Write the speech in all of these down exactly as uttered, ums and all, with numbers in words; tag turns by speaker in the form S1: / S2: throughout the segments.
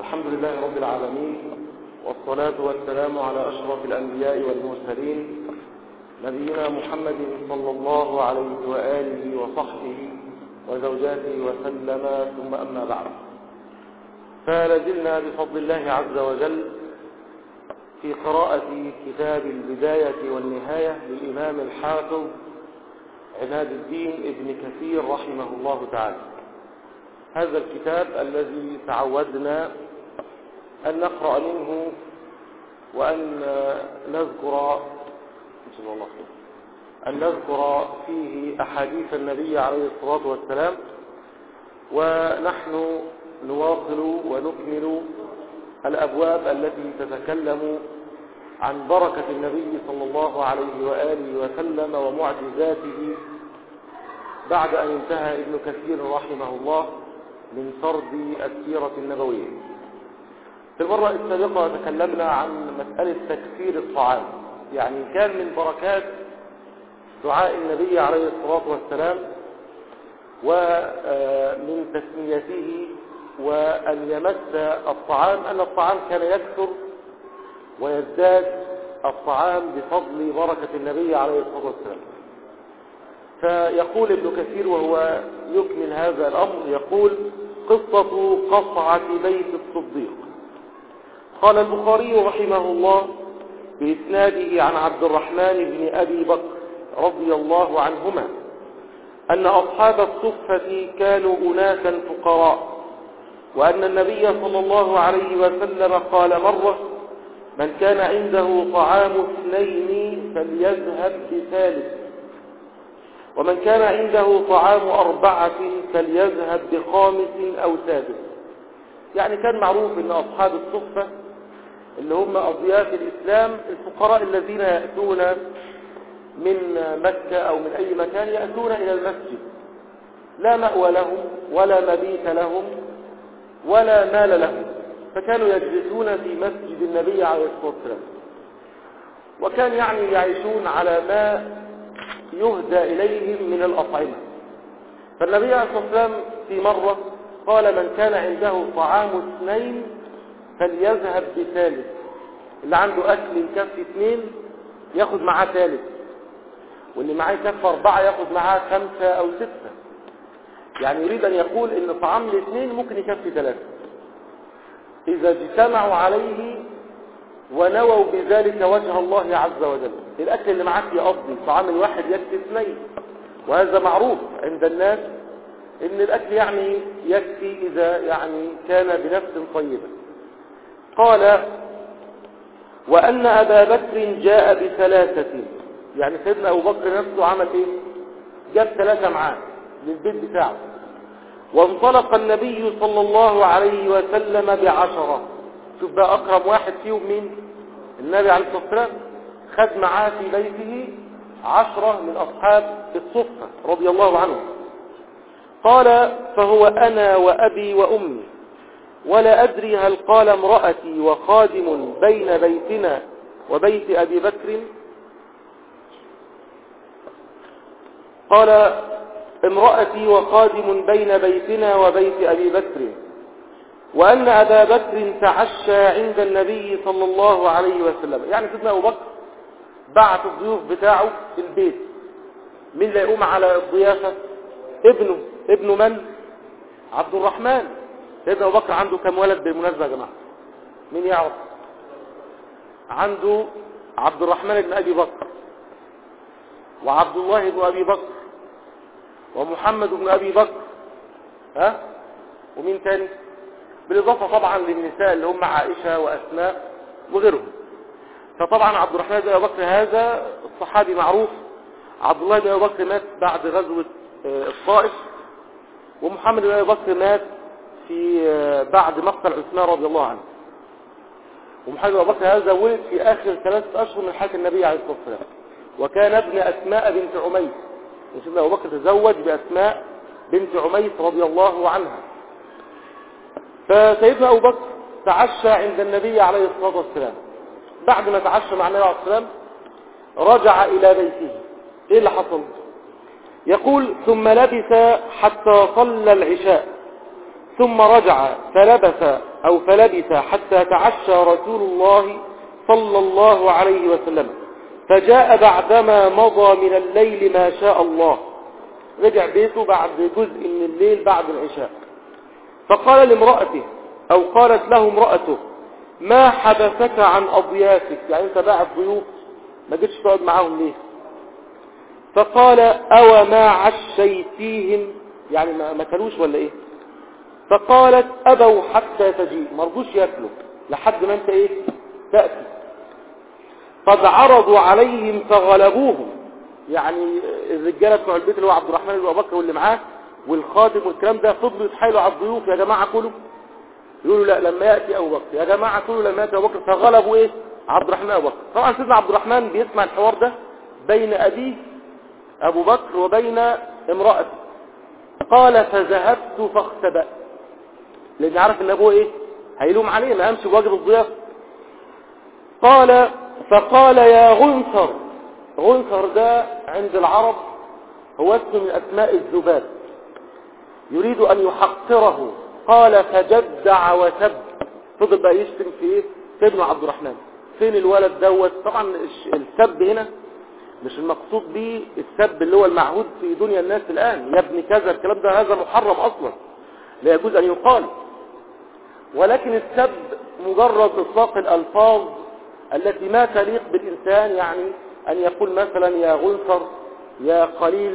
S1: الحمد لله رب العالمين، والصلاة والسلام على أشرف الأنبياء والمرسلين نبينا محمد صلى الله عليه وآله وصحبه وزوجاته وسلم، ثم أما بعد. فلازلنا بفضل الله عز وجل في قراءة كتاب البداية والنهاية للإمام الحافظ عماد الدين ابن كثير رحمه الله تعالى. هذا الكتاب الذي تعودنا أن نقرأ منه وأن نذكر أن نذكر فيه أحاديث النبي عليه الصلاة والسلام، ونحن نواصل ونكمل الأبواب التي تتكلم عن بركة النبي صلى الله عليه وآله وسلم ومعجزاته بعد أن انتهى ابن كثير رحمه الله من سرد السيرة النبوية. في المرة السابقة تكلمنا عن مسألة تكثير الطعام، يعني كان من بركات دعاء النبي عليه الصلاة والسلام ومن تسميته وأن يمس الطعام أن الطعام كان يكثر ويزداد الطعام بفضل بركة النبي عليه الصلاة والسلام. فيقول ابن كثير وهو يكمل هذا الأمر، يقول: قصة قصعة بيت الصديق. قال البخاري رحمه الله بإسناده عن عبد الرحمن بن أبي بكر رضي الله عنهما أن أصحاب الصفة كانوا أناسا فقراء، وأن النبي صلى الله عليه وسلم قال مرة: من كان عنده طعام اثنين فليذهب بثالث، ومن كان عنده طعام أربعة فليذهب بخامس أو سادس. يعني كان معروف أن أصحاب الصفة اللي هم أضياف الإسلام الفقراء الذين يأتون من مكة أو من أي مكان يأتون إلى المسجد، لا مأوى لهم ولا مبيت لهم ولا مال لهم، فكانوا يجلسون في مسجد النبي عليه الصلاة والسلام، وكان يعني يعيشون على ما يهدى إليهم من الأطعمة. فالنبي عليه الصلاة والسلام في مرة قال: من كان عنده طعام اثنين فليذهب بثالث، اللي عنده أكل يكفي اثنين ياخد معاه ثالث، واللي معاه يكفي أربعة ياخد معاه خمسة أو ستة. يعني يريد أن يقول إن طعام الاثنين ممكن يكفي ثلاثة إذا اجتمعوا عليه ونووا بذلك وجه الله عز وجل. الأكل اللي معاك يقضي، طعام الواحد يكفي اثنين، وهذا معروف عند الناس إن الأكل يعني يكفي إذا يعني كان بنفس طيبة. قال: وأن أبا بكر جاء بثلاثة، يعني سيدنا أبو بكر نفسه عمل إيه؟ جاب ثلاثة معاه للبيت بتاعه. وانطلق النبي صلى الله عليه وسلم بعشرة. شوف بقى أكرم واحد فيهم مين؟ النبي عليه الصلاة والسلام. خد معاه في بيته عشرة من أصحاب الصفة رضي الله عنهم. قال: فهو أنا وأبي وأمي، ولا أدري هل قال امرأتي وخادم بين بيتنا وبيت أبي بكر. قال: امرأتي وخادم بين بيتنا وبيت أبي بكر، وأن أبا بكر تعشى عند النبي صلى الله عليه وسلم. يعني سيدنا أبو بكر بعت الضيوف بتاعه في البيت، مين اللي يقوم على الضيافة؟ ابنه. ابنه من؟ عبد الرحمن. سيدنا أبو بكر عنده كم ولد بالمناسبة يا جماعة؟ مين يعرف؟ عنده عبد الرحمن بن أبي بكر، وعبد الله بن أبي بكر، ومحمد بن أبي بكر، ها؟ ومين تاني؟ بالإضافة طبعا للنساء اللي هم عائشة وأسماء وغيرهم. فطبعا عبد الرحمن بن أبي بكر هذا الصحابي معروف. عبد الله بن أبي بكر مات بعد غزوة الطائف، ومحمد بن أبي بكر مات في بعد مقتل عثمان رضي الله عنه. ومحمد بن أبي بكر هذا ولد في آخر ثلاثة أشهر من حياة النبي عليه الصلاة والسلام، وكان ابن أسماء بنت عميس. سيدنا أبو بكر تزوج بأسماء بنت عميس رضي الله عنها. فسيدنا أبو بكر تعشى عند النبي عليه الصلاة والسلام. بعد ما تعشى مع النبي عليه الصلاة والسلام رجع إلى بيته. إيه اللي حصل؟ يقول: ثم لبث حتى صلى العشاء، ثم رجع فلبث أو فلبث حتى تعشى رسول الله صلى الله عليه وسلم، فجاء بعدما مضى من الليل ما شاء الله، رجع بيته بعد جزء من الليل بعد العشاء، فقال لامرأته أو قالت له امرأته: ما حبسك عن أضيافك؟ يعني أنت باعت ضيوف ما جيتش تقعد معاهم ليه؟ فقال: أو ما عشيتيهم؟ يعني ما كلوش ولا إيه؟ فقالت: أبوا حتى تجيء، ما رضوش ياكلوا لحد ما أنت إيه تأتي. قد عرضوا عليهم فغلبوهم، يعني الرجالة بتوع البيت اللي هو عبد الرحمن بن أبي بكر واللي معاه والخادم والكلام ده فضلوا يتحايلوا على الضيوف: يا جماعة كلوا. يقولوا لا لما يأتي أبو بكر، يا جماعة كلوا لما يأتي أبو بكر. فغلبوا إيه عبد الرحمن أبو بكر. طبعا سيدنا عبد الرحمن بيسمع الحوار ده بين أبيه أبو بكر وبين امرأته. قال: فذهبت فاختبأت، لأن عارف إن أبوه إيه هيلوم عليه ما أمشي بواجب الضيافة. قال: فقال: يا غنثر. غنثر ده عند العرب هو اسم من أسماء الذباب، يريد أن يحقره. قال: فجدع وسب، فضل بقى يشتم في إيه في ابن عبد الرحمن. فين الولد دوت؟ طبعا السب هنا مش المقصود به السب اللي هو المعهود في دنيا الناس الآن، يا ابن كذا، الكلام ده هذا محرم أصلا لا يجوز أن يقال، ولكن السب مجرد إطلاق الألفاظ التي ما تليق بالإنسان، يعني أن يقول مثلا يا غنثر، يا قليل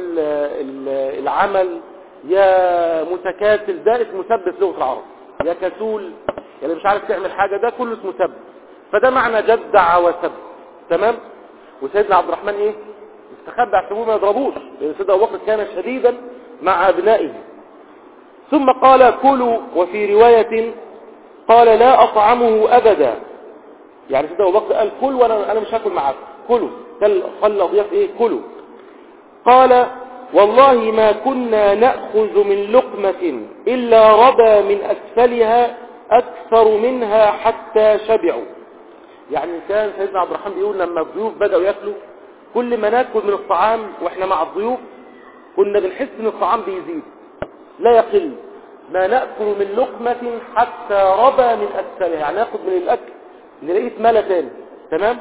S1: العمل، يا متكاسل، ده اسمه سب في لغة العرب. يا كسول، يعني مش عارف تعمل حاجة، ده كله اسمه سب. فده معنى جدع وسب. تمام. وسيدنا عبد الرحمن ايه استخبى احسبوه ما يضربوش، لأن سيدنا أبو بكر كان شديدا مع أبنائه. ثم قال: كلوا. وفي رواية قال: لا أطعمه أبدا، يعني سيدنا أبو بكر قال: كل وانا انا مش هاكل معاك، كلوا. قال الأضياف ايه؟ كلوا. قال: والله ما كنا نأخذ من لقمة إلا ربى من أسفلها أكثر منها حتى شبعوا. يعني كان سيدنا عبد الرحمن بيقول لما الضيوف بدأوا يأكلوا، كل ما نأكل من الطعام وإحنا مع الضيوف كنا بنحس إن الطعام بيزيد لا يقل، ما نأكل من لقمة حتى ربى من أسفلها، يعني نأخذ من الأكل نلاقيه اتملى تاني. تمام.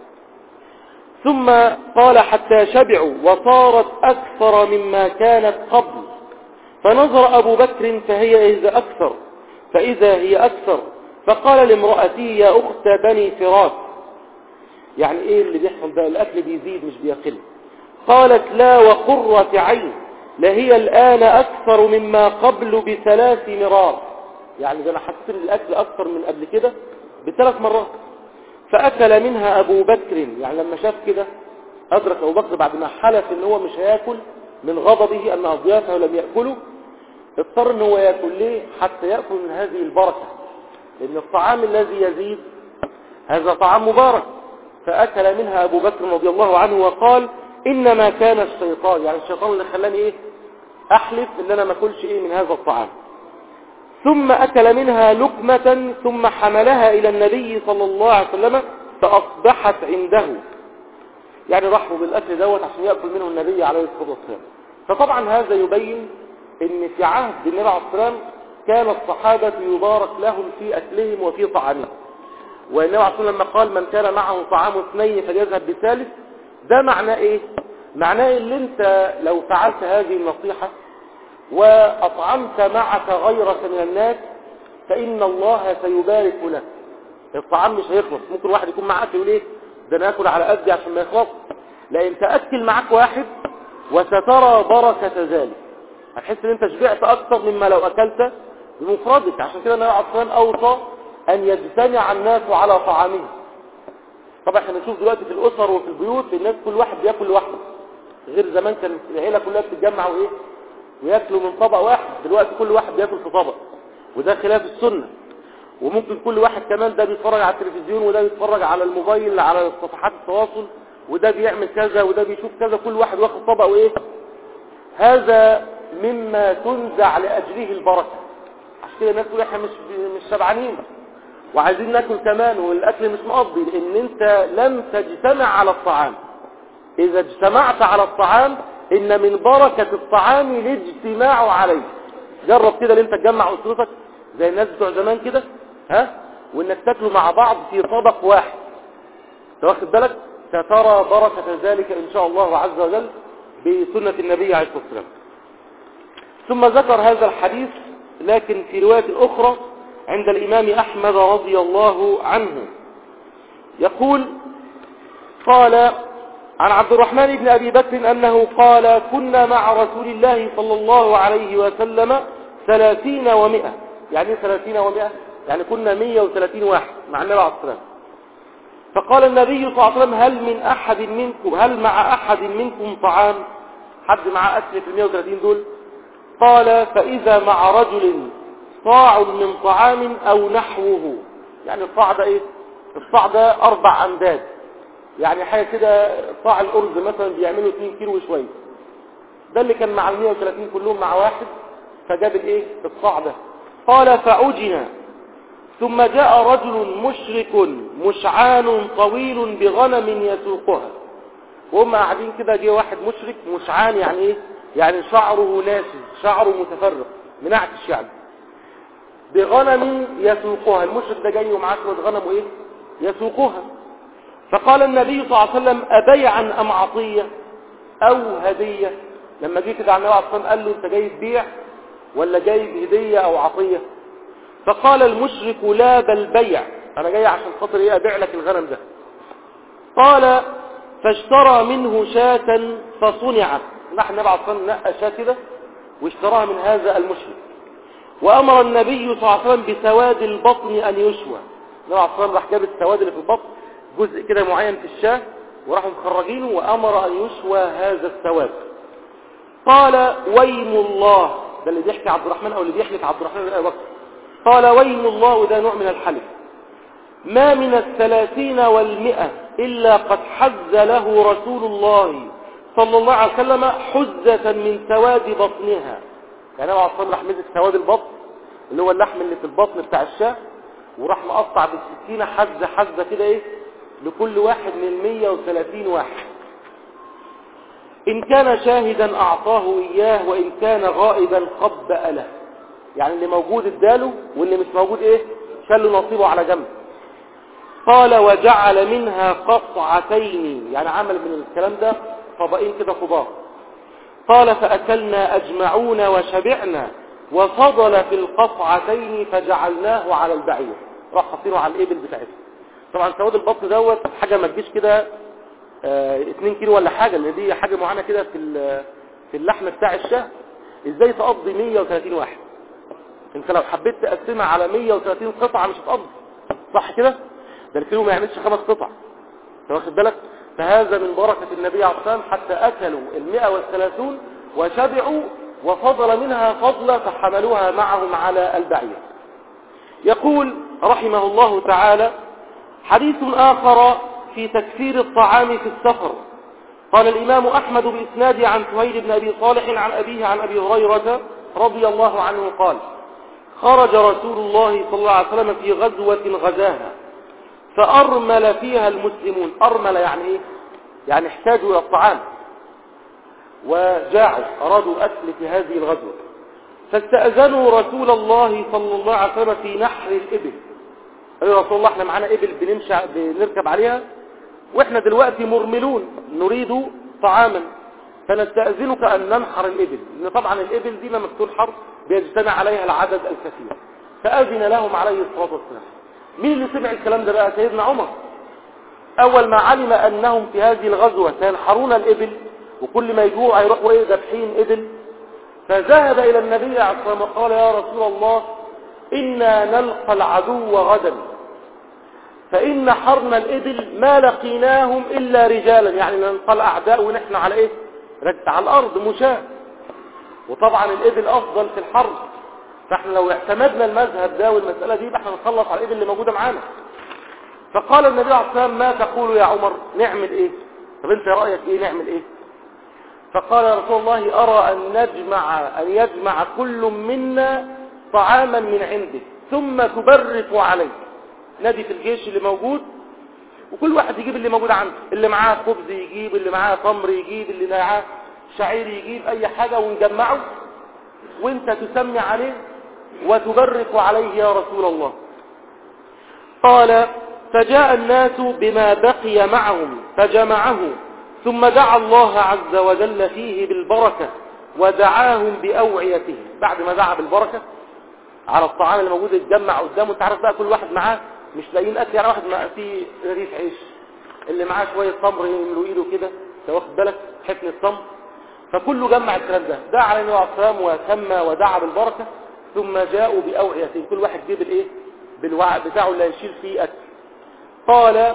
S1: ثم قال: حتى شبعوا وصارت أكثر مما كانت قبل. فنظر أبو بكر فهي إذا أكثر فإذا هي أكثر، فقال لامرأته: يا أخت بني فراس، يعني إيه اللي بيحصل ده؟ الأكل بيزيد مش بيقل. قالت: لا وقرة عين، لهي الآن أكثر مما قبل بثلاث مرات، يعني ده أنا حسيت إن الأكل أكثر من قبل كده بثلاث مرات. فأكل منها أبو بكر، يعني لما شاف كده أدرك أبو بكر بعد ما حلف إن هو مش هيأكل من غضبه أن أضيافه لم يأكلوا، اضطر إن هو يأكل. ليه؟ حتى يأكل من هذه البركة، لأن الطعام الذي يزيد هذا طعام مبارك. فأكل منها أبو بكر رضي الله عنه وقال: إنما كان الشيطان، يعني الشيطان اللي خلاني إيه أحلف إن أنا ما أكلش إيه من هذا الطعام. ثم أكل منها لقمة ثم حملها إلى النبي صلى الله عليه وسلم فأصبحت عنده، يعني رحبوا بالأكل دوت عشان يأكل منه النبي عليه الصلاة والسلام. فطبعا هذا يبين ان في عهد النبي عليه الصلاة والسلام كان الصحابة يبارك لهم في أكلهم وفي طعامهم. والنبي عليه الصلاة والسلام لما قال: من كان معه طعام اثنين فليذهب بثالث، ده معناه ايه؟ معناه ان انت لو فعلت هذه النصيحة وأطعمت معك غيرك من الناس فإن الله سيبارك لك. الطعام مش هيخلص، ممكن واحد يكون معاك يقول ايه ده انا اكل على قدي عشان ما يخلص، لا انت اكل معاك واحد وسترى بركة ذلك، هتحس ان انت شبعت اكثر مما لو اكلت بمفردك. عشان كده النبي عليه الصلاة والسلام اوصى ان يجتمع الناس على طعامهم. طبعا احنا بنشوف دلوقتي في الاسر وفي البيوت الناس كل واحد بياكل لوحده، غير زمان كان العيله كلها بتتجمع وايه وياكلوا من طبق واحد. دلوقتي كل واحد بياكل في طبق، وده خلاف السنه. وممكن كل واحد كمان ده بيتفرج على التلفزيون وده بيتفرج على الموبايل على صفحات التواصل وده بيعمل كذا وده بيشوف كذا، كل واحد واخد طبق وايه. هذا مما تنزع لاجله البركه. عشان كده الناس تقول احنا مش مش شبعانين وعايزين ناكل كمان والاكل مش مقضي، لان انت لم تجتمع على الطعام. اذا اجتمعت على الطعام ان من بركه الطعام الاجتماع عليه. جرب كده ان انت تجمع اسرتك زي الناس بتوع زمان كده، ها، وانك تاكلوا مع بعض في طبق واحد، واخد بالك؟ سترى بركة ذلك ان شاء الله عز وجل بسنة النبي عليه الصلاة والسلام. ثم ذكر هذا الحديث لكن في رواية أخرى عند الإمام أحمد رضي الله عنه، يقول: قال عن عبد الرحمن بن أبي بكر أنه قال: كنا مع رسول الله صلى الله عليه وسلم ثلاثين ومئة. يعني ثلاثين ومئة يعني كنا مئة وثلاثين واحد مع النبي عليه الصلاة والسلام. فقال النبي صلى الله عليه وسلم: هل من أحد منكم هل مع أحد منكم طعام؟ حد معاه أكل في المئة وثلاثين دول؟ قال: فإذا مع رجل صاع من طعام أو نحوه. يعني الصاع ده إيه؟ الصاع ده أربع أمداد، يعني حاجة كده، صاع الأرز مثلا بيعملوا اثنين كيلو وشوية. ده اللي كان مع المئة وثلاثين كلهم مع واحد، فجاب الإيه؟ الصاع ده. قال: فعجنا، ثم جاء رجل مشرك مشعان طويل بغنم يسوقها. وهم قاعدين كده، جه واحد مشرك مشعان، يعني ايه؟ يعني شعره ناشز، شعره متفرق منعكش، يعني بغنم يسوقها. المشرك ده جاي ومعاه شويه غنم وايه؟ يسوقها. فقال النبي صلى الله عليه وسلم: أبيعا أم عطية أو هدية؟ لما جه كده على النبي عليه الصلاة والسلام قال له: أنت جاي تبيع ولا جاي هدية أو عطية؟ فقال المشرك: لا بل بيع، أنا جاي عشان خاطر إيه؟ أبيع لك الغنم ده. قال: فاشترى منه شاة فصنعت. نحن النبي عليه الصلاة والسلام نقى شاة كده واشتراها من هذا المشرك. وأمر النبي صلى الله عليه وسلم بسواد البطن أن يشوى. النبي عليه الصلاة والسلام راح جاب السواد اللي في البطن، جزء كده معين في الشاة، وراحوا مخرجينه، وأمر أن يشوى هذا السواد. قال: ويم الله، ده اللي بيحكي عبد الرحمن أو اللي بيحلف عبد الرحمن بن أبي بكر. قال: ويم الله، وده نوع من الحلف، ما من الثلاثين والمئة إلا قد حز له رسول الله صلى الله عليه وسلم حزة من سواد بطنها. يعني أنا عصام راح مسك سواد البطن اللي هو اللحم اللي في البطن بتاع الشاة، وراح مقطع بالسكينة حزة حزة كده ايه لكل واحد من المية وثلاثين واحد. إن كان شاهدا أعطاه إياه، وإن كان غائبا خبأ له. يعني اللي موجود اداله، واللي مش موجود ايه شاله نصيبه على جنب. قال: وجعل منها قطعتين، يعني عمل من الكلام ده طبقين كده خضار. قال: فأكلنا أجمعون وشبعنا، وفضل في القطعتين فجعلناه على البعير. راح حاطينه على الإبل بتاعته. طبعا سواد البطن دوت حاجة ما تجيش كده اه اتنين كيلو ولا حاجة، لأن دي حاجة معينة كده في في اللحم بتاع الشاه. ازاي تقضي مية وثلاثين واحد؟ انت لو حبيت تقسمها على مية وثلاثين قطعة مش هتقضي، صح كده؟ ده الكيلو ما يعملش خمس قطع، انت واخد بالك؟ فهذا من بركة النبي عليه الصلاة والسلام، حتى أكلوا المئة والثلاثون وشبعوا، وفضل منها فضلا فحملوها معهم على البعير. يقول رحمه الله تعالى: حديث آخر في تكثير الطعام في السفر. قال الإمام أحمد بإسناد عن سهيل بن أبي صالح عن أبيه عن أبي هريرة رضي الله عنه قال: خرج رسول الله صلى الله عليه وسلم في غزوة غزاها، فأرمل فيها المسلمون. أرمل يعني إيه؟ يعني احتاجوا إلى الطعام وجاعوا، أرادوا أكل في هذه الغزوة. فاستأذنوا رسول الله صلى الله عليه وسلم في نحر الإبل. قالوا: يا رسول الله، احنا معنا إبل بنمشي بنركب عليها، وإحنا دلوقتي مرملون نريد طعاما، فنستأذنك أن ننحر الإبل، لأن طبعا الإبل دي لما بتكون حرب بيجتمع عليها العدد الكثير. فأذن لهم عليه الصلاة والسلام. مين اللي سمع الكلام ده بقى؟ سيدنا عمر. أول ما علم أنهم في هذه الغزوة سينحرون الإبل، وكل ما يجوع هيروحوا إيه ذبحين إبل، فذهب إلى النبي عليه الصلاة والسلام وقال: يا رسول الله، إنا نلقى العدو غدا، فإن حرنا الإبل ما لقيناهم إلا رجالا. يعني نلقى الأعداء ونحن على إيه؟ رجت على الأرض مشاة، وطبعا الإبل أفضل في الحرب، فإحنا لو اعتمدنا المذهب ده والمسألة دي احنا نخلص على الإبل اللي موجودة معانا. فقال النبي عليه الصلاة والسلام: ما تقول يا عمر؟ نعمل إيه؟ طب أنت رأيك إيه نعمل إيه؟ فقال: يا رسول الله، أرى أن نجمع أن يجمع كل منا طعاما من عنده ثم تبرك عليه. نادي في الجيش اللي موجود، وكل واحد يجيب اللي موجود عنده، اللي معاه خبز يجيب، اللي معاه تمر يجيب، اللي معاه شعير يجيب، أي حاجة، ونجمعه وانت تسمي عليه وتبرك عليه يا رسول الله. قال فجاء الناس بما بقي معهم فجمعه ثم دعا الله عز وجل فيه بالبركة ودعاهم بأوعيته. بعد ما دعا بالبركة على الطعام اللي موجود اتجمع قدامه، انت عارف بقى كل واحد معاه مش لاقيين اكل، يعني واحد معاه فيه رغيف عيش، اللي معاه شويه تمر يملوا ايده كده، انت واخد بالك، حفن التمر، فكله جمع الكلام ده، دعا على النبي عليه الصلاه والسلام وسمى ودعا بالبركه، ثم جاءوا باوعيته، كل واحد جيب الايه بالوعاء بتاعه اللي هيشيل فيه اكل. قال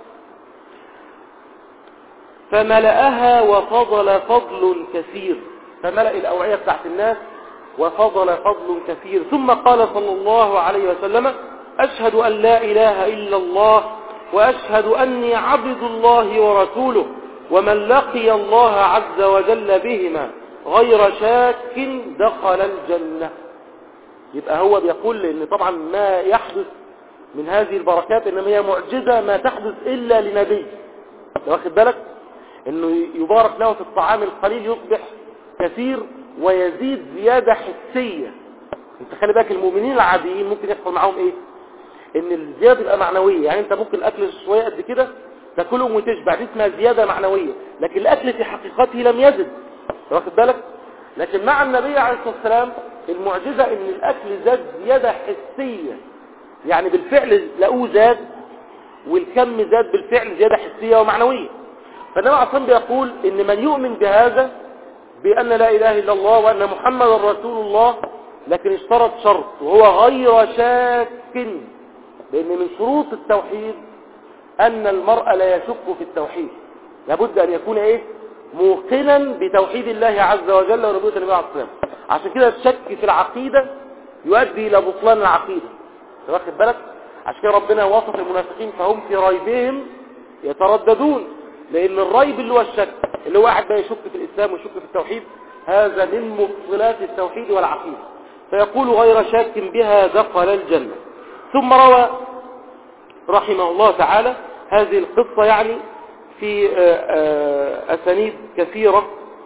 S1: فملأها وفضل فضل كثير، فملأ الأوعية بتاعت الناس وفضل فضل كثير. ثم قال صلى الله عليه وسلم أشهد أن لا إله إلا الله وأشهد أني عبد الله ورسوله، ومن لقي الله عز وجل بهما غير شاك دخل الجنة. يبقى هو بيقول إن طبعا ما يحدث من هذه البركات إنما هي معجزة ما تحدث إلا لنبي، واخد بالك، انه يبارك له في الطعام القليل يصبح كثير ويزيد زيادة حسية. انت خلي بالك المؤمنين العاديين ممكن يحصل معهم ايه، ان الزيادة تبقى معنوية، يعني انت ممكن الاكل شوية قد كده تاكلهم وتشبع، دي اسمها زيادة معنوية، لكن الاكل في حقيقته لم يزد، واخد بالك. لكن مع النبي عليه الصلاة والسلام المعجزة ان الاكل زاد زيادة حسية، يعني بالفعل لقوه زاد والكم زاد بالفعل زيادة حسية ومعنوية. فالنبي عليه الصلاة والسلام بيقول ان من يؤمن بهذا بأن لا إله إلا الله وأن محمد رسول الله، لكن اشترط شرط وهو غير شاك، لأن من شروط التوحيد أن المرء لا يشك في التوحيد، لابد أن يكون إيه موقنا بتوحيد الله عز وجل وربوبية النبي عليه الصلاة والسلام. عشان كده الشك في العقيدة يؤدي إلى بطلان العقيدة، واخد بالك. عشان كده ربنا وصف المنافقين فهم في ريبهم يترددون، لأن الريب اللي هو الشك، اللي هو واحد بقى يشك في الإسلام ويشك في التوحيد، هذا من مبطلات التوحيد والعقيدة. فيقول غير شاك بها دخل الجنة. ثم روى رحمه الله تعالى هذه القصة يعني في أسانيد كثيرة،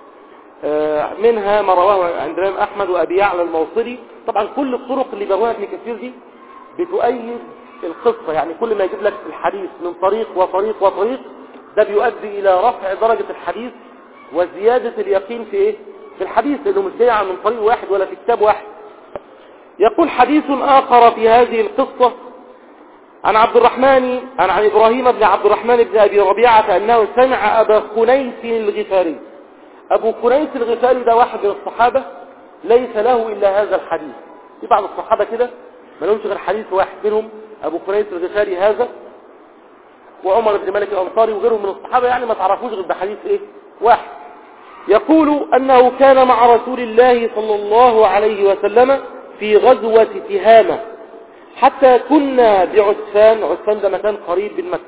S1: منها ما رواه عند الإمام أحمد وأبي يعلى الموصلي. طبعا كل الطرق اللي بروها ابن كثير دي بتؤيد القصة، يعني كل ما يجيب لك الحديث من طريق وطريق وطريق ده بيؤدي إلى رفع درجة الحديث وزيادة اليقين في إيه؟ في الحديث، لأنه مش جاي من طريق واحد ولا في كتاب واحد. يقول حديث آخر في هذه القصة عن عبد الرحمن عن, عن إبراهيم بن عبد الرحمن بن أبي ربيعة أنه سمع أبا خنيس الغفاري. أبو خنيس الغفاري ده واحد من الصحابة ليس له إلا هذا الحديث. في بعض الصحابة كده ما لهمش غير حديث واحد، منهم أبو خنيس الغفاري هذا وعمر بن مالك الأنصاري وغيرهم من الصحابة، يعني ما تعرفوش غير بحديث إيه واحد. يقول أنه كان مع رسول الله صلى الله عليه وسلم في غزوة تهامة حتى كنا بعسفان، عسفان ده مكان قريب من مكة.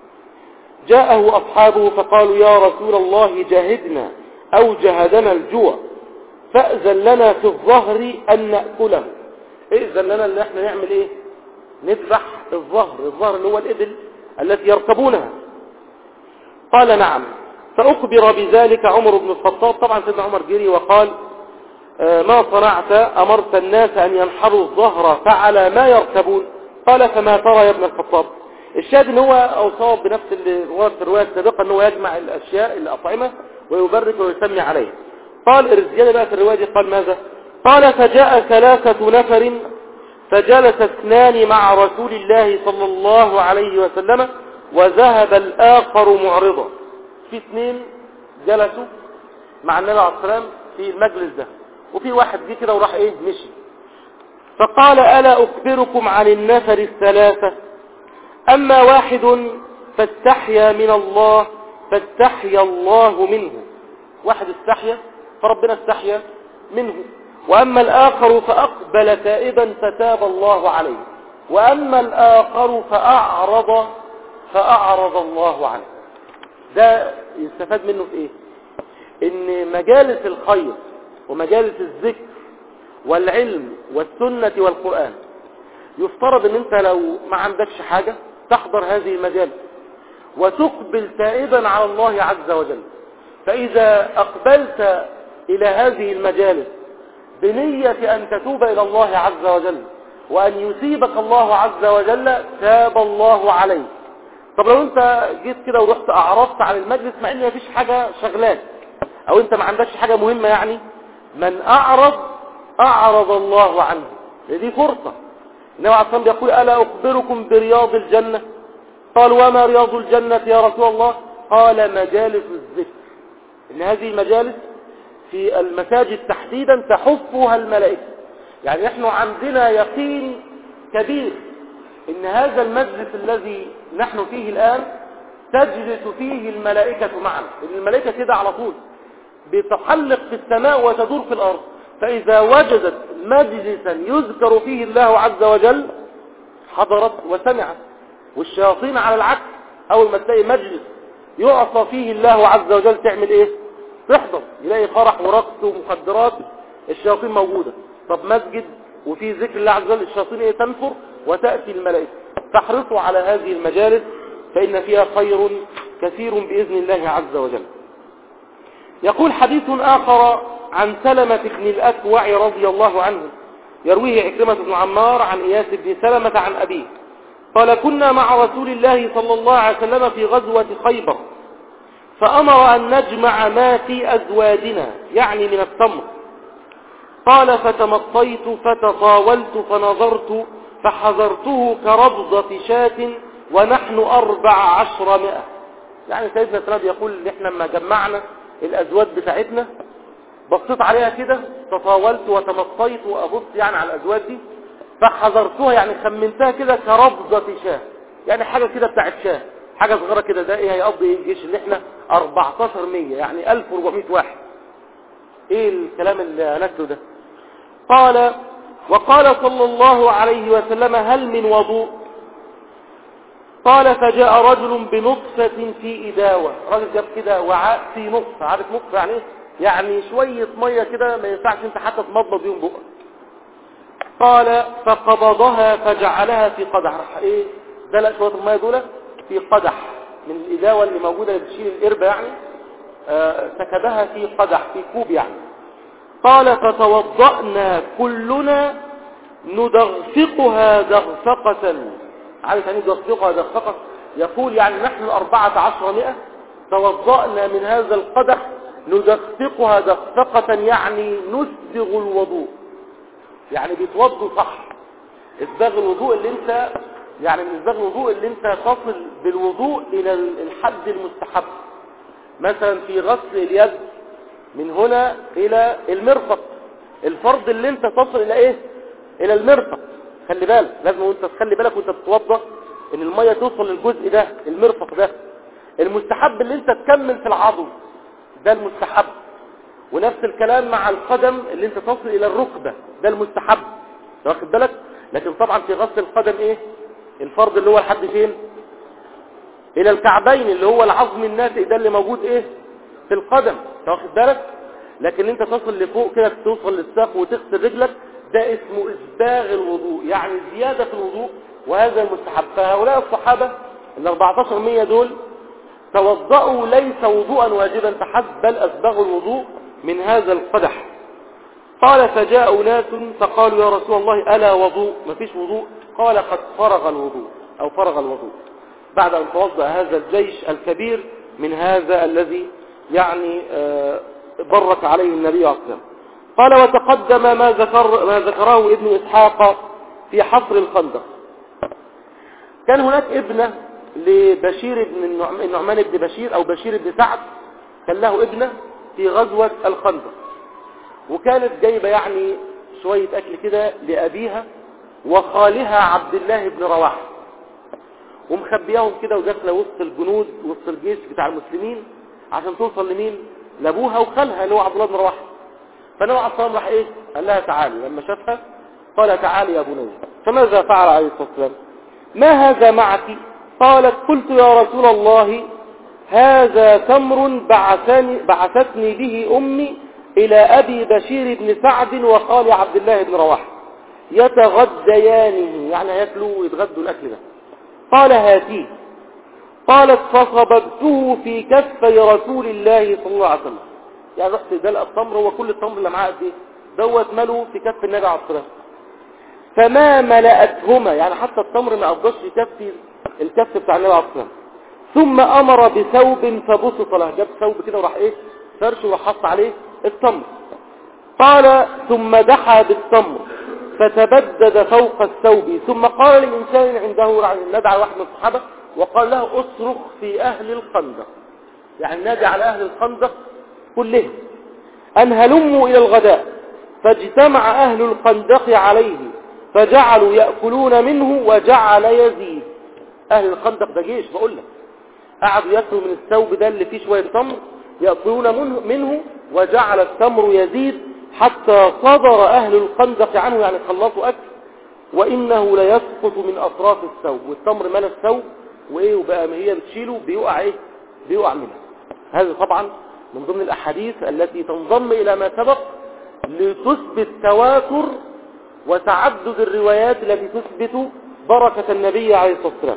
S1: جاءه أصحابه فقالوا يا رسول الله جاهدنا أو جهدنا الجوع فأذن لنا في الظهر أن نأكله. إذن لنا اللي احنا نعمل إيه، نذبح الظهر، الظهر اللي هو الإبل التي يركبونها. قال نعم. فأخبر بذلك عمر بن الخطاب. طبعا سيدنا عمر جري وقال ما صنعت، أمرت الناس أن ينحروا الظهر فعلى ما يركبون. قال فما ترى يا ابن الخطاب. الشاهد ان هو أوصاب بنفس الرواية السابقة ان هو يجمع الأشياء الأطعمة ويبرك ويسمي عليه. قال الزيادة بقى في الرواية دي قال ماذا؟ قال فجاء ثلاثة نفر فجلس اثنان مع رسول الله صلى الله عليه وسلم وذهب الآخر معرضا. في اثنين جلسوا مع النبي عليه الصلاة والسلام في المجلس ده، وفي واحد جه كده وراح ايه مشي. فقال ألا أخبركم عن النفر الثلاثة؟ أما واحد فاستحيا من الله فاستحيا الله منه. واحد استحيا فربنا استحيا منه. وأما الآخر فأقبل تائبا فتاب الله عليه. وأما الآخر فأعرض فأعرض الله عنه. ده يستفاد منه في ايه؟ ان مجالس الخير ومجالس الذكر والعلم والسنة والقرآن يفترض ان انت لو ما عندكش حاجة تحضر هذه المجالس وتقبل تائبا على الله عز وجل. فإذا أقبلت إلى هذه المجالس بنية أن تتوب إلى الله عز وجل وأن يثيبك الله عز وجل تاب الله عليك. طب لو انت جيت كده ورحت اعرضت عن المجلس مع ان مفيش حاجة شغلاك او انت ما عندكش حاجة مهمة، يعني من اعرض اعرض الله عنه. دي فرصة. النبي عليه الصلاة والسلام يقول ألا أخبركم برياض الجنة؟ قال وما رياض الجنة يا رسول الله؟ قال مجالس الذكر. إن هذه المجالس في المساجد تحديدا تحفها الملائكة. يعني نحن عندنا يقين كبير إن هذا المجلس الذي نحن فيه الآن تجلس فيه الملائكة معنا. إن الملائكة كده على طول بتحلق في السماء وتدور في الأرض، فإذا وجدت مجلسا يذكر فيه الله عز وجل حضرت وسمعت. والشياطين على العكس أول ما تلاقي مجلس يعصى فيه الله عز وجل تعمل إيه؟ تحضر. يلاقي فرح ورقص ومخدرات، الشياطين موجودة. طب مسجد وفيه ذكر الله عز وجل، الشياطين إيه؟ تنفر وتأتي الملائكة. فاحرصوا على هذه المجالس فإن فيها خير كثير بإذن الله عز وجل. يقول حديث آخر عن سلمة بن الأكوع رضي الله عنه، يرويه عكرمة بن عمار عن إياس بن سلمة عن أبيه قال كنا مع رسول الله صلى الله عليه وسلم في غزوة خيبر، فأمر أن نجمع ما في أزوادنا يعني من التمر. قال فتمطيت فتطاولت فنظرت فحذرته كربضة شاة ونحن أربع عشر مئة. يعني سيدنا سلام يقول إن إحنا لما جمعنا الأزواد بتاعتنا بصيت عليها كده، تطاولت وتمطيت وأبص يعني على الأزواد دي، فحذرتها يعني خمنتها كده كربضة شاة، يعني حاجة كده بتاعت شاة، حاجة صغيرة كده. ده إيه هيقضي إيه الجيش اللي إحنا أربعتاشر مية يعني ألف وأربعمائة واحد؟ إيه الكلام اللي هناكله ده؟ قال وقال صلى الله عليه وسلم هل من وضوء؟ قال فجاء رجل بنطفة في إداوة. رجل جاب كده وعاء في نطفة. عارف نطفة يعني إيه؟ يعني شوية مية كده ما ينفعش انت حتى تمضمض بيهم بقى. قال فقبضها فجعلها في قدح. راح ايه دلق شوية المية دول في قدح من الإداوة اللي موجودة اللي بتشيل القربة يعني، آه سكبها في قدح في كوب يعني. قال فتوضأنا كلنا ندغفقها دغفقة. عارف يعني دغفقها دغفقة؟ يقول يعني نحن أربعة عشر مئة توضأنا من هذا القدح ندغفقها دغفقة يعني نسبغ الوضوء، يعني بيتوضوا صح. اسباغ الوضوء اللي انت يعني من اسباغ الوضوء اللي انت تصل بالوضوء الى الحد المستحب. مثلا في غسل اليد من هنا الى المرفق، الفرض اللي انت تصل الى ايه؟ الى المرفق. خلي بالك لازم وانت تخلي بالك وانت بتتوضا ان الميه توصل للجزء ده المرفق ده. المستحب اللي انت تكمل في العضو ده المستحب. ونفس الكلام مع القدم اللي انت تصل الى الركبة ده المستحب، واخد بالك؟ لكن طبعا في غسل القدم ايه الفرض اللي هو لحد فين؟ الى الكعبين اللي هو العظم الناتئ ده اللي موجود ايه في القدم، واخد بالك؟ لكن انت تصل لفوق كده توصل للساق وتغسل رجلك ده اسمه اسباغ الوضوء، يعني زيادة في الوضوء، وهذا المستحب. فهؤلاء الصحابة ال أربعتاشر مية دول توضأوا ليس وضوءا واجبا فحسب بل أسبغوا الوضوء من هذا القدح. قال فجاء ناس فقالوا يا رسول الله ألا وضوء؟ ما فيش وضوء؟ قال قد فرغ الوضوء أو فرغ الوضوء بعد أن توضأ هذا الجيش الكبير من هذا الذي يعني برك عليه النبي عليه الصلاة والسلام. قال وتقدم ما, ذكر ما ذكره ابن إسحاق في حفر الخندق. كان هناك ابنه لبشير بن النعمان بن بشير أو بشير بن سعد، كان له ابنه في غزوة الخندق، وكانت جايبة يعني شوية أكل كده لأبيها وخالها عبد الله بن رواحة، ومخبياهم كده وداخله وسط الجنود وسط الجيش بتاع المسلمين عشان توصل لمين؟ لأبوها وخالها اللي هو عبد الله بن رواحة. فنوع عليه الصلاة راح إيه؟ قال لها تعالي. لما شافها قال تعالي يا بني. فماذا فعل عليه الصلاة والسلام؟ ما هذا معك؟ قالت قلت يا رسول الله هذا تمر بعثني, بعثتني به أمي إلى أبي بشير بن سعد وخال عبد الله بن رواحة يتغديانه، يعني يأكلوا ويتغدوا الأكل ده. قال هاتيه. قالت فصببته في كفي رسول الله صلى الله عليه وسلم، يعني رحت دلق التمر، هو كل التمر اللي معاه قد ايه دوت ماله في كف النبي عليه الصلاة والسلام. فما ملأتهما، يعني حتى التمر ما أفضلش يكفي الكف بتاع النبي عليه الصلاة والسلام. ثم أمر بثوب فبسط له، جاب ثوب كده وراح إيه فرشه وحط عليه التمر. قال ثم دحى بالتمر فتبدد فوق الثوب، ثم قال لإنسان عنده، ندعى واحد من الصحابة وقال له اصرخ في أهل الخندق، يعني نادي على أهل الخندق كلهم أن هلموا إلى الغداء. فاجتمع أهل الخندق عليه فجعلوا يأكلون منه وجعل يزيد. أهل الخندق ده جيش بقول لك، قعدوا يأكلوا من الثوب ده اللي فيه شوية تمر، يأكلون منه وجعل التمر يزيد حتى صدر أهل الخندق عنه، يعني خلصوا أكل، وإنه ليسقط من أطراف الثوب، والتمر ملا الثوب وإيه وبقى ما هي بتشيله بيقع إيه بيقع منها. هذا طبعا من ضمن الأحاديث التي تنضم إلى ما سبق لتثبت تواتر وتعدد الروايات التي تثبت بركة النبي عليه الصلاة والسلام.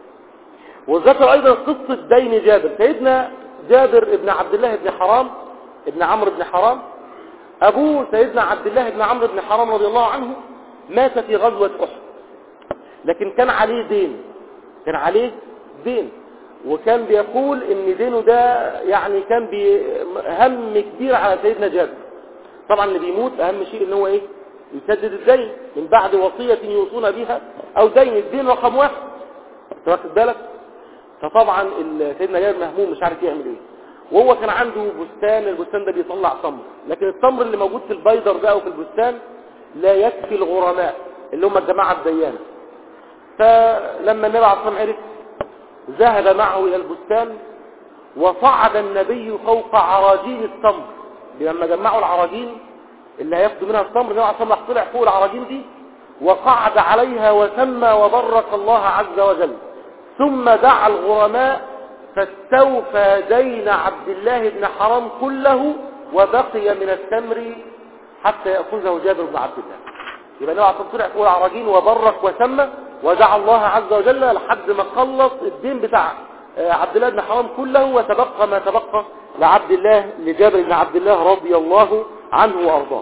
S1: وذكر أيضا قصة دين جابر. سيدنا جابر ابن عبد الله بن حرام ابن عمرو بن حرام، أبوه سيدنا عبد الله بن عمرو بن حرام رضي الله عنه مات في غزوة أحد، لكن كان عليه دين كان عليه دين وكان بيقول ان دينه ده يعني كان هم كبير على سيدنا جابر. طبعا اللي بيموت اهم شيء ان هو ايه يسدد الدين من بعد وصية يوصون بها او دين، الدين رقم واحد، واخد بالك. فطبعا سيدنا جابر مهموم مش عارف يعمل ايه، وهو كان عنده بستان، البستان ده بيطلع تمر، لكن التمر اللي موجود في البيدر ده او في البستان لا يكفي الغرماء اللي هم الجماعة الديانة. فلما النبي عليه الصلاة والسلام عرف ذهب معه إلى البستان، وصعد النبي فوق عراجين التمر. لما جمعوا العراجين اللي هياخدوا منها التمر، النبي عليه الصلاة والسلام طلع فوق العراجين دي وقعد عليها وسمى وبرك الله عز وجل، ثم دعا الغرماء فاستوفى دين عبد الله بن حرام كله، وبقي من التمر حتى يأخذه جابر بن عبد الله. يبقى النبي عليه الصلاة والسلام طلع فوق العراجين وبرك وسمى ودعا الله عز وجل لحد ما خلص الدين بتاع عبد الله بن حرام كله، وتبقى ما تبقى لعبد الله لجابر بن عبد الله رضي الله عنه وارضاه.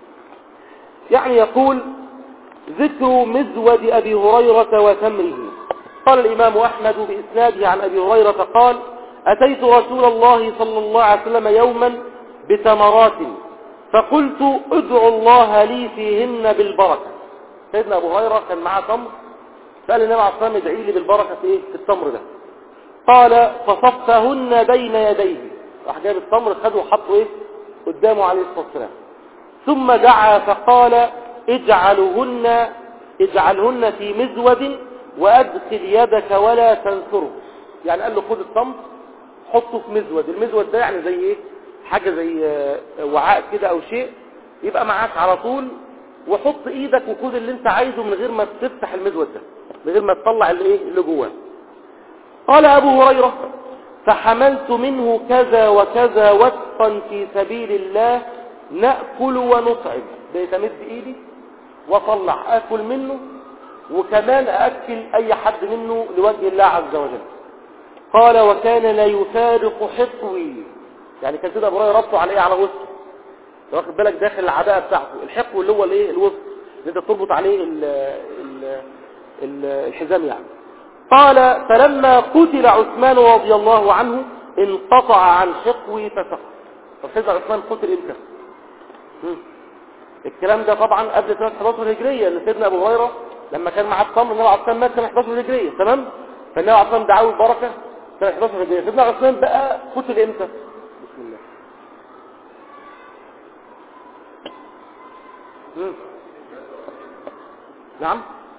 S1: يعني يقول ذكر مزود أبي هريرة وتمره. قال الإمام أحمد بإسناده عن أبي هريرة قال أتيت رسول الله صلى الله عليه وسلم يوما بتمرات فقلت ادعو الله لي فيهن بالبركة. سيدنا أبو هريرة كان معاه تمر، فقال النبي عليه الصلاة والسلام ادعي لي بالبركة في ايه في التمر ده. قال فصفهن بين يديه، راح جاب التمر خده وحطه ايه قدامه عليه الصلاة والسلام، ثم دعا فقال اجعلهن اجعلهن في مزود وادخل يدك ولا تنثره. يعني قال له خد التمر حطه في مزود، المزود ده يعني زي ايه حاجة زي وعاء كده او شيء يبقى معاك على طول، وحط ايدك وخد اللي انت عايزه من غير ما تفتح المزود ده، من غير ما تطلع اللي ايه اللي جواه. قال ابو هريرة فحملت منه كذا وكذا وثقا في سبيل الله نأكل ونطعم، بيتمد ايدي واطلع اكل منه وكمان اكل اي حد منه لوجه الله عز وجل. قال وكان لا يفارق حقوي، يعني كان كده ابو هريرة ربطه على ايه على وسطه، واخد بالك داخل العباءة بتاعته، الحقو اللي هو الايه الوسط اللي انت تربط عليه ال ال ال الحزام يعني. قال فلما قتل عثمان رضي الله عنه انقطع عن حقوي فسقط. طب سيدنا عثمان قتل امتى؟ الكلام ده طبعا قبل سنة احد عشر هجرية، ان سيدنا ابو هريرة لما كان معاه التمر النبي عليه الصلاة والسلام مات سنة احد عشر هجرية، تمام؟ فالنبي عليه الصلاة والسلام دعاه البركة سنة احد عشر هجرية. سيدنا عثمان بقى قتل امتى؟ بسم الله. مم. نعم،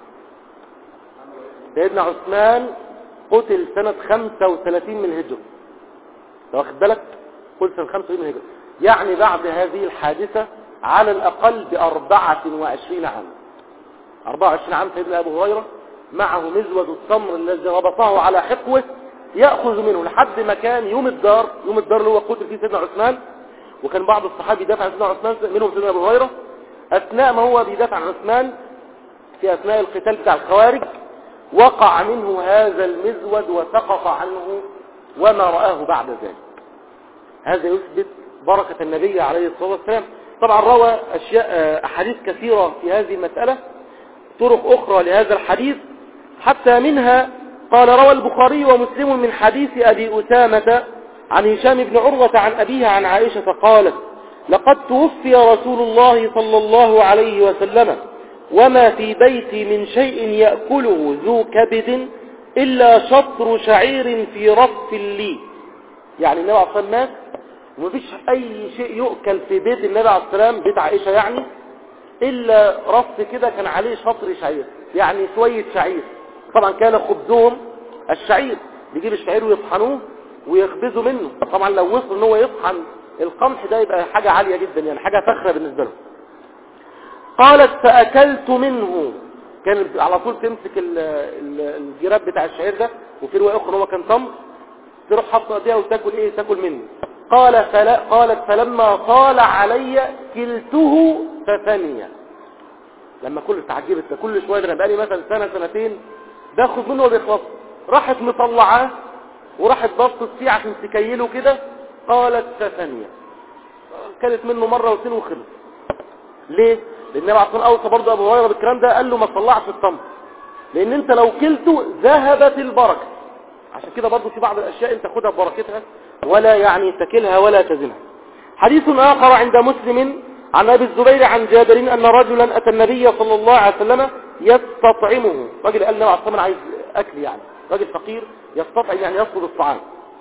S1: سيدنا عثمان قتل سنة خمسة وثلاثين من الهجرة، واخد بالك؟ قتل سنة خمسة وثلاثين من الهجرة، يعني بعد هذه الحادثة على الأقل بأربعة وعشرين عام. أربعة وعشرين عام سيدنا أبو هريرة معه مزود التمر الذي ربطه على حقوه يأخذ منه لحد ما كان يوم الدار، يوم الدار اللي هو قتل فيه سيدنا عثمان، وكان بعض الصحابة يدافع عن سيدنا عثمان منهم سيدنا أبو هريرة. أثناء ما هو بيدافع عن عثمان في أثناء القتال بتاع الخوارج وقع منه هذا المزود وسقط عنه وما رآه بعد ذلك. هذا يثبت بركة النبي عليه الصلاة والسلام. طبعا روى أشياء أحاديث كثيرة في هذه المسألة، طرق أخرى لهذا الحديث، حتى منها قال روى البخاري ومسلم من حديث أبي أسامة عن هشام بن عروة عن أبيها عن عائشة قالت لقد توفي رسول الله صلى الله عليه وسلم وما في بيتي من شيء يأكله ذو كبد إلا شطر شعير في رف لي. يعني النبي عليه الصلاة والسلام مات ومفيش أي شيء يؤكل في بيت النبي عليه الصلاة والسلام، بيت عائشة يعني، إلا رف كده كان عليه شطر شعير، يعني شوية شعير. طبعا كان خبزهم الشعير، بيجيب الشعير ويطحنوه ويخبزوا منه. طبعا لو وصل ان هو يطحن القمح ده يبقى حاجة عالية جدا، يعني حاجة فخرة بالنسبة له. قالت فأكلت منه، كان على طول تمسك الجراب بتاع الشعير ده، وفي رواية أخرى هو كان تمر، تروح حاطه ايديها وتاكل ايه، تاكل منه. قال فلا قالت فلما طال علي كلته فثني. لما كل تعجبت كل شويه ده، انا بقالي مثلا سنه سنتين باخد منه وبيخلص، راحت مطلعاه وراحت بسطت فيه عشان تكيله كده. قالت فثني، كانت منه مره واثنين وخلص. ليه؟ لان النبي عليه الصلاه والسلام اوصى برضه ابو هريره بالكلام ده، قال له ما تطلعش التمر، لان انت لو كلته ذهبت البركه. عشان كده برضه في بعض الاشياء انت خدها ببركتها ولا يعني تكلها ولا تزنها. حديث آخر عند مسلم عن أبي الزبير عن جابر أن رجلا أتى النبي صلى الله عليه وسلم يستطعمه. راجل قال له عصام عايز أكل، يعني راجل فقير يستطعم يعني يطلب الطعام،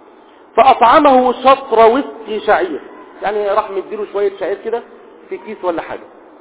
S1: فأطعمه شطر وسق شعير، يعني راح مديله شوية شعير كده في كيس ولا حاجة.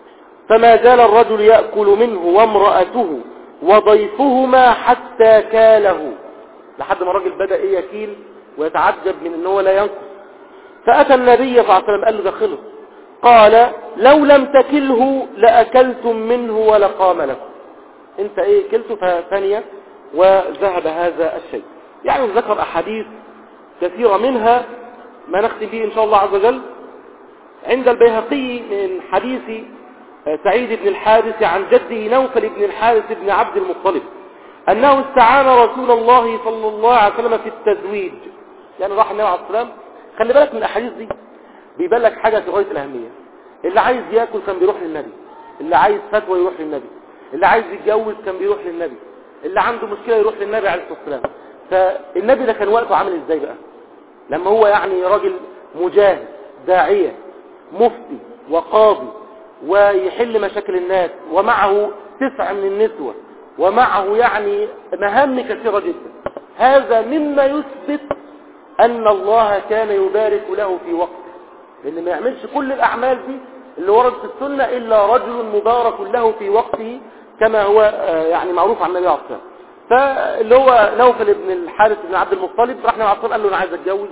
S1: فما زال الرجل يأكل منه وامرأته وضيفهما حتى كاله، لحد ما الراجل بدأ إيه يكيل ويتعجب من أنه لا ينقص. فأتى النبي صلى الله عليه وسلم قال له ده خلص. قال لو لم تكله لأكلتم منه ولقام لكم، انت ايه كلته فثانية وذهب هذا الشيء. يعني ذكر أحاديث كثيرة، منها ما نختم به إن شاء الله عز وجل عند البيهقي من حديث سعيد بن الحارث عن جده نوفل بن الحارث بن عبد المطلب أنه استعان رسول الله صلى الله عليه وسلم في التزويج. يعني راح النبي عليه الصلاة والسلام، خلي بالك من الأحاديث دي بيبان لك حاجة في غاية الأهمية. اللي عايز يأكل كان بيروح للنبي، اللي عايز فتوى يروح للنبي، اللي عايز يتجوز كان بيروح للنبي، اللي عنده مشكلة يروح للنبي عليه الصلاة والسلام. فالنبي ده كان وقته عامل ازاي بقى لما هو يعني راجل مجاهد داعية مفتي وقاضي ويحل مشاكل الناس، ومعه تسع من النسوة، ومعه يعني مهام كثيرة جدا. هذا مما يثبت أن الله كان يبارك له في وقته، لأن ما يعملش كل الأعمال دي اللي وردت في السنة إلا رجل مبارك له في وقته، كما هو يعني معروف عن النبي عليه الصلاة والسلام. فاللي هو نوفل بن الحارث بن عبد المطلب راح النبي عليه الصلاة والسلام قال له أنا عايز أتجوز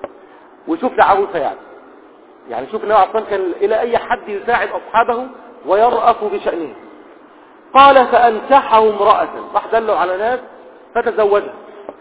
S1: وشوف لي عروسة. يعني يعني شوف النبي عليه الصلاة والسلام كان إلى أي حد يساعد أصحابه ويرأف بشأنه. قال فأنكحه امرأة، راح دله على ناس فتزوجها،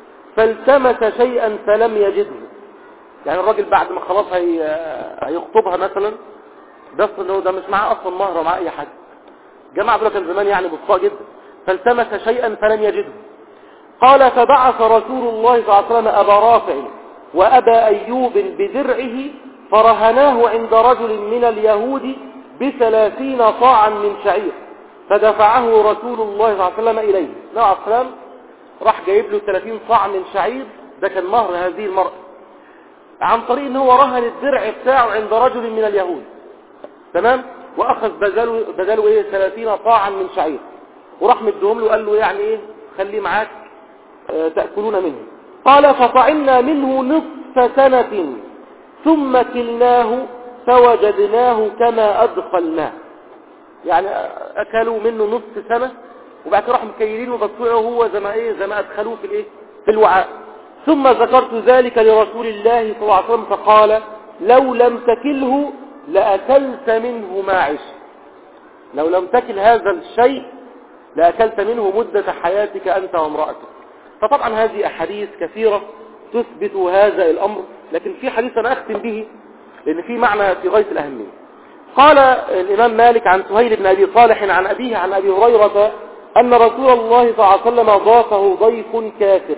S1: فالتمس شيئا فلم يجده. يعني الراجل بعد ما خلاص هي... هيخطبها مثلا، بس انه ده مش معاه اصلا مهر ومعاه اي حاجه. جماعه دول كان زمان يعني بسطاء جدا. فالتمس شيئا فلم يجده. قال فبعث رسول الله صلى الله عليه وسلم ابا رافع وابا ايوب بدرعه فرهناه عند رجل من اليهود بثلاثين صاعا من شعير، فدفعه رسول الله صلى الله عليه وسلم اليه. النبي عليه الصلاه والسلام راح جايب له ثلاثين صاع من شعير، ده كان مهر هذه المرأة، عن طريق ان هو رهن الدرع بتاعه عند رجل من اليهود. تمام. واخذ بداله بداله ايه ثلاثين صاعا من شعير، وراح مديهم له قال له يعني ايه خليه معاك اه تاكلون منه. قال فطعمنا منه نصف سنه ثم كلناه فوجدناه كما ادخلناه. يعني اكلوا منه نصف سنه وبعد كده راحوا مكيلينه وبطلعه هو زي ما ايه زي ما ادخلوه في الايه في الوعاء. ثم ذكرت ذلك لرسول الله صلى الله عليه وسلم فقال لو لم تكله لأكلت منه ما عشت. لو لم تكل هذا الشيء لأكلت منه مدة حياتك أنت وامرأتك. فطبعا هذه أحاديث كثيرة تثبت هذا الأمر، لكن في حديث أنا أختم به لأن في معنى في غاية الأهمية. قال الإمام مالك عن سهيل بن أبي صالح عن أبيه عن أبي هريرة أن رسول الله صلى الله عليه وسلم ضافه ضيف كافر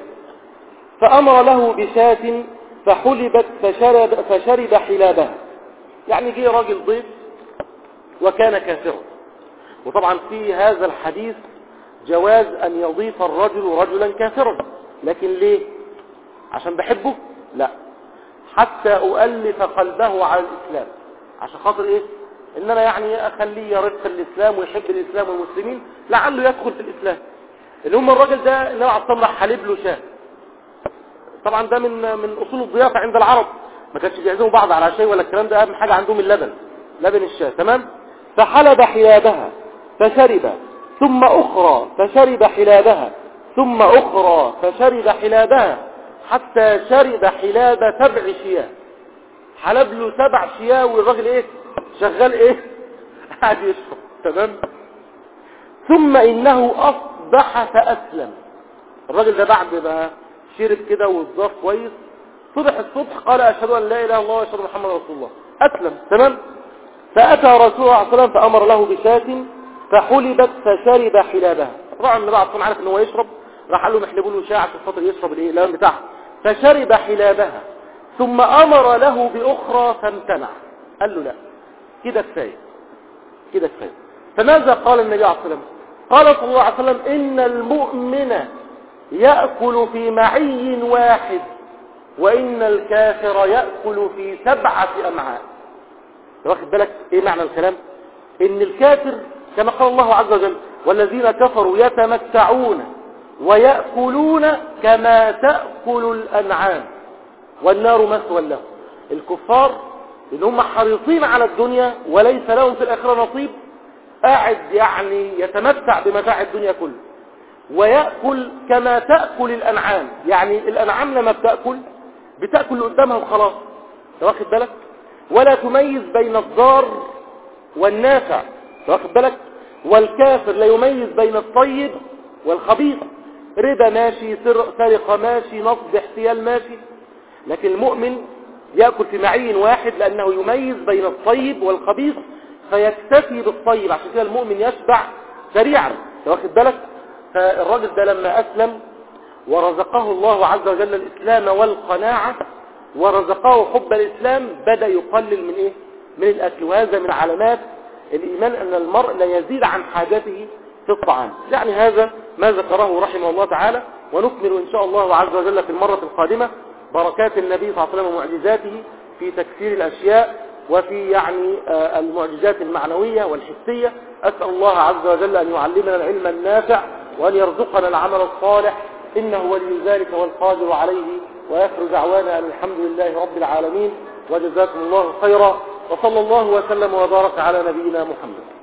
S1: فأمر له بشاة فحلبت فشرب, فشرب حلابها. يعني جه راجل ضيف وكان كافرا. وطبعا في هذا الحديث جواز أن يضيف الرجل رجلا كافرا. لكن ليه؟ عشان بحبه؟ لا، حتى أؤلف قلبه على الإسلام. عشان خاطر إيه؟ إن أنا يعني أخليه يرد في الإسلام ويحب الإسلام والمسلمين لعله يدخل في الإسلام. اللي هم الراجل ده النبي عليه الصلاة والسلام حلب له شاه. طبعا ده من من أصول الضيافة عند العرب، ما كانش بيعزموا بعض على شيء ولا الكلام ده، أهم حاجة عندهم اللبن، لبن الشاه. تمام؟ فحلب حلابها فشرب، ثم أخرى فشرب حلابها، ثم أخرى فشرب حلابها، حتى شرب حلاب سبع شياه. حلب له سبع شياه والراجل ايه شغال ايه قاعد يشرب. تمام. ثم إنه أصبح فأسلم. الراجل ده بعد ما شرب كده والضاف كويس، صبح الصبح قال أشهد أن لا إله إلا الله وأشهد محمد رسول الله، أسلم. تمام. فأتى رسول الله صلى الله عليه وسلم فأمر له بشاة فحلبت فشرب حلابها. طبعا النبي عليه الصلاة عارف ان هو يشرب، راح قال له محلبوا له شاة عشان خاطر يشرب الايه اللبن بتاعها. فشرب حلابها ثم أمر له بأخرى فامتنع، قال له لا كده كفايه كده كفايه. فماذا قال النبي عليه الصلاة والسلام؟ قال صلى الله عليه وسلم إن المؤمن يأكل في معي واحد وإن الكافر يأكل في سبعة أمعاء. واخد بالك ايه معنى الكلام؟ ان الكافر كما قال الله عز وجل والذين كفروا يتمتعون ويأكلون كما تأكل الأنعام والنار مثوى لهم. الكفار ان هم حريصين على الدنيا وليس لهم في الآخرة نصيب، قاعد يعني يتمتع بمتاع الدنيا كله، ويأكل كما تأكل الأنعام. يعني الأنعام لما بتأكل بتأكل قدامها وخلاص، واخد بالك؟ ولا تميز بين الضار والنافع، واخد بالك؟ والكافر لا يميز بين الطيب والخبيث، ربا ماشي، سرقة ماشي، نصب احتيال ماشي. لكن المؤمن يأكل في معين واحد لأنه يميز بين الطيب والخبيث فيكتفي بالطيب، عشان كده المؤمن يشبع سريعا، واخد بالك؟ فالراجل ده لما أسلم ورزقه الله عز وجل الإسلام والقناعة ورزقه حب الإسلام، بدأ يقلل من إيه؟ من الأكل. وهذا من علامات الإيمان أن المرء لا يزيد عن حاجته في الطعام. يعني هذا ما ذكره رحمه الله تعالى، ونكمل إن شاء الله عز وجل في المرة القادمة بركات النبي صلى الله عليه وسلم ومعجزاته في تكسير الأشياء وفي يعني المعجزات المعنوية والحسية. أسأل الله عز وجل أن يعلمنا العلم النافع وأن يرزقنا العمل الصالح، إنه ولي ذلك والقادر عليه. وآخر دعوانا أن الحمد لله رب العالمين، وجزاكم الله خيرا، وصلى الله وسلم وبارك على نبينا محمد.